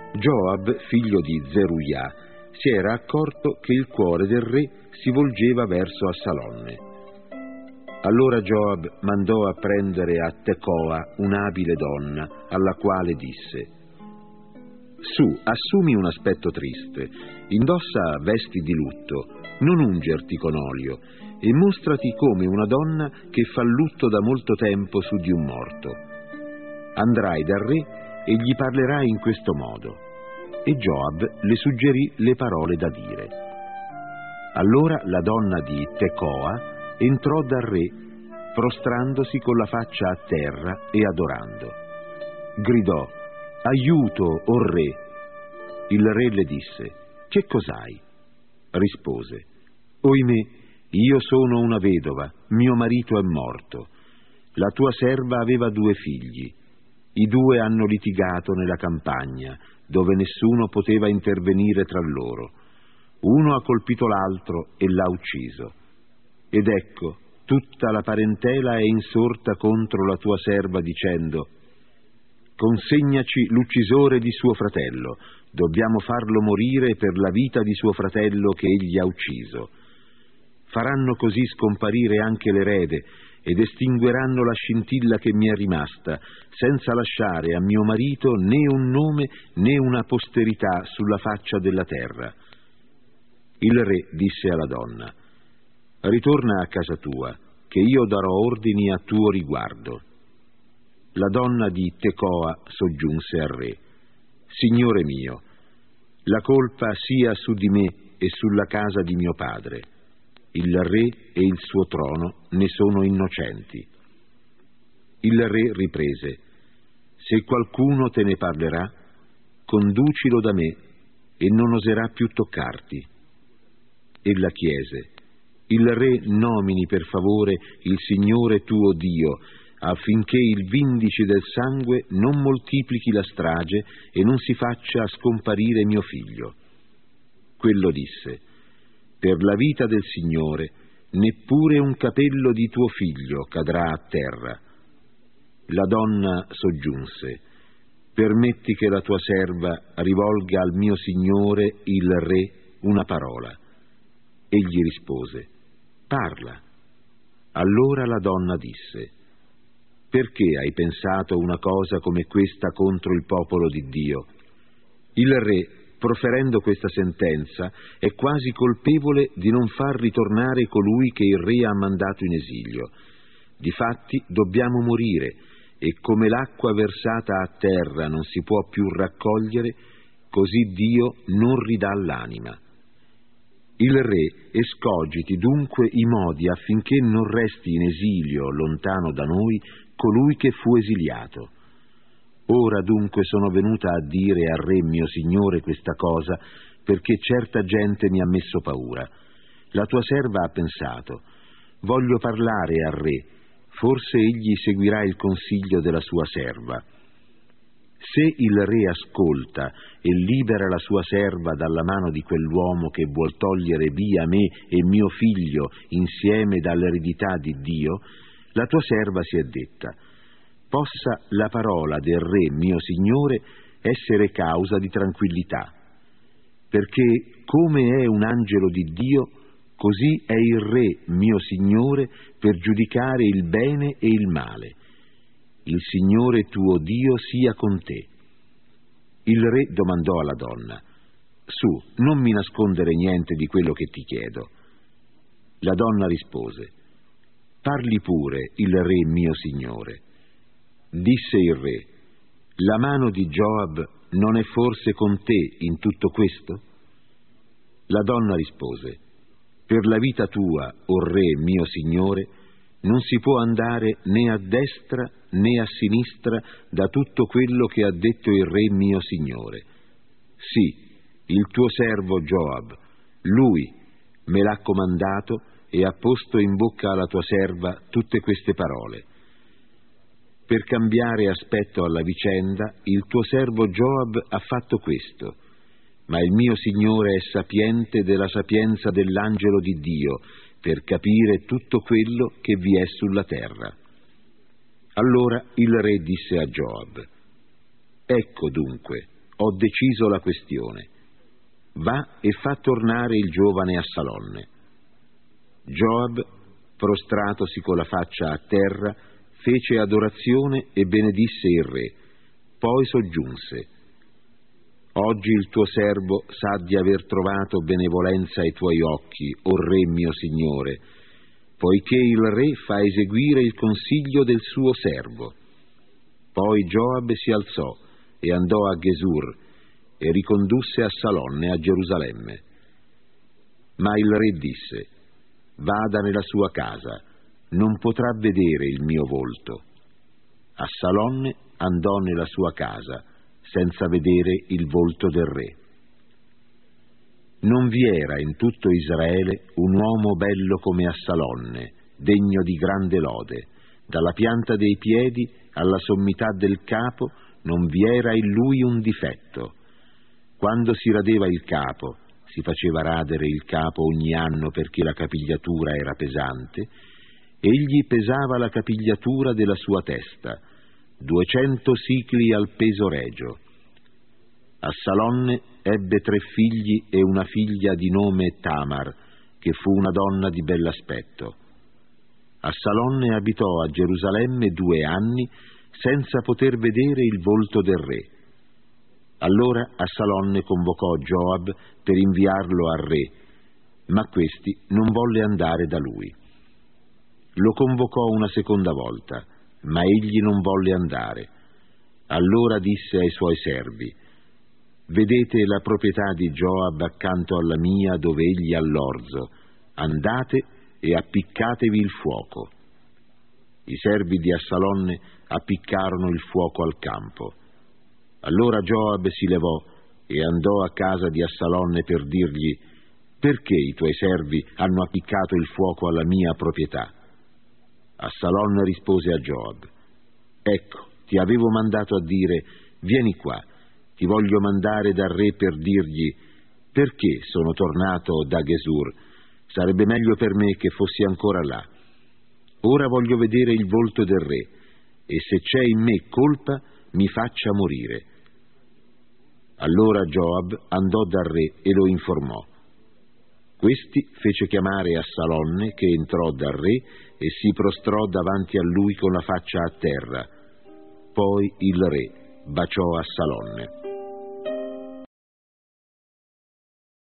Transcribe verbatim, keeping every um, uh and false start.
Joab, figlio di Zeruiah, si era accorto che il cuore del re si volgeva verso Assalonne. Allora Joab mandò a prendere a Tecoa un'abile donna, alla quale disse: «Su, assumi un aspetto triste, indossa vesti di lutto, non ungerti con olio, e mostrati come una donna che fa lutto da molto tempo su di un morto. Andrai dal re e gli parlerai in questo modo». E Joab le suggerì le parole da dire. Allora la donna di Tecoa entrò dal re, prostrandosi con la faccia a terra e adorando. Gridò: «Aiuto, o re!» Il re le disse: «Che cos'hai?» Rispose: «Oimè, io sono una vedova, mio marito è morto. La tua serva aveva due figli. I due hanno litigato nella campagna, dove nessuno poteva intervenire tra loro. Uno ha colpito l'altro e l'ha ucciso. Ed ecco, tutta la parentela è insorta contro la tua serva dicendo: consegnaci l'uccisore di suo fratello, dobbiamo farlo morire per la vita di suo fratello che egli ha ucciso. Faranno così scomparire anche l'erede ed estingueranno la scintilla che mi è rimasta, senza lasciare a mio marito né un nome né una posterità sulla faccia della terra». Il re disse alla donna: «Ritorna a casa tua, che io darò ordini a tuo riguardo». La donna di Tecoa soggiunse al re: «Signore mio, la colpa sia su di me e sulla casa di mio padre. Il re e il suo trono ne sono innocenti». Il re riprese: «Se qualcuno te ne parlerà, conducilo da me e non oserà più toccarti». Ella chiese: «Il re nomini per favore il Signore tuo Dio, affinché il vindice del sangue non moltiplichi la strage e non si faccia scomparire mio figlio». Quello disse: «Per la vita del Signore, neppure un capello di tuo figlio cadrà a terra». La donna soggiunse: «Permetti che la tua serva rivolga al mio Signore il re una parola». Egli rispose: «Parla». Allora la donna disse: «Perché hai pensato una cosa come questa contro il popolo di Dio? Il re, proferendo questa sentenza, è quasi colpevole di non far ritornare colui che il re ha mandato in esilio. Difatti dobbiamo morire, e come l'acqua versata a terra non si può più raccogliere, così Dio non ridà l'anima. Il re escogiti dunque i modi affinché non resti in esilio lontano da noi colui che fu esiliato. Ora dunque sono venuta a dire al re mio signore questa cosa, perché certa gente mi ha messo paura. La tua serva ha pensato: voglio parlare al re, forse egli seguirà il consiglio della sua serva. Se il re ascolta e libera la sua serva dalla mano di quell'uomo che vuol togliere via me e mio figlio insieme dall'eredità di Dio, la tua serva si è detta: possa la parola del re mio signore essere causa di tranquillità, perché come è un angelo di Dio, così è il re mio signore per giudicare il bene e il male. Il Signore tuo Dio sia con te». Il re domandò alla donna: «Su, non mi nascondere niente di quello che ti chiedo». La donna rispose: «Parli pure, il re mio signore». Disse il re: «La mano di Joab non è forse con te in tutto questo?» La donna rispose: «Per la vita tua, o re mio signore, non si può andare né a destra né a sinistra da tutto quello che ha detto il re mio signore. Sì, il tuo servo Joab, lui me l'ha comandato e ha posto in bocca alla tua serva tutte queste parole. Per cambiare aspetto alla vicenda, il tuo servo Joab ha fatto questo, ma il mio signore è sapiente della sapienza dell'angelo di Dio, per capire tutto quello che vi è sulla terra». Allora il re disse a Joab: «Ecco dunque, ho deciso la questione. Va e fa tornare il giovane a Salonne. Joab, prostratosi con la faccia a terra, fece adorazione e benedisse il re. Poi soggiunse: oggi il tuo servo sa di aver trovato benevolenza ai tuoi occhi, o re mio signore, poiché il re fa eseguire il consiglio del suo servo. Poi Joab si alzò e andò a Gesur e ricondusse a Salonne a Gerusalemme. Ma il re disse: vada nella sua casa, non potrà vedere il mio volto. A Salonne andò nella sua casa, senza vedere il volto del re. Non vi era in tutto Israele un uomo bello come Assalonne, degno di grande lode. Dalla pianta dei piedi alla sommità del capo non vi era in lui un difetto. Quando si radeva il capo, si faceva radere il capo ogni anno perché la capigliatura era pesante, egli pesava la capigliatura della sua testa, duecento sicli al peso regio. Assalonne ebbe tre figli e una figlia di nome Tamar, che fu una donna di bell'aspetto. Assalonne abitò a Gerusalemme due anni senza poter vedere il volto del re. Allora Assalonne convocò Joab per inviarlo al re, ma questi non volle andare da lui. Lo convocò una seconda volta, ma egli non volle andare. Allora disse ai suoi servi: vedete la proprietà di Joab accanto alla mia dove egli ha l'orzo, andate e appiccatevi il fuoco. I servi di Assalonne appiccarono il fuoco al campo. Allora Joab si levò e andò a casa di Assalonne per dirgli: perché i tuoi servi hanno appiccato il fuoco alla mia proprietà? Assalonne rispose a Joab: ecco, ti avevo mandato a dire: vieni qua, ti voglio mandare dal re per dirgli: perché sono tornato da Gesur? Sarebbe meglio per me che fossi ancora là. Ora voglio vedere il volto del re, e se c'è in me colpa mi faccia morire. Allora Joab andò dal re e lo informò. Questi fece chiamare Assalonne, che entrò dal re e si prostrò davanti a lui con la faccia a terra. Poi il re baciò Assalonne.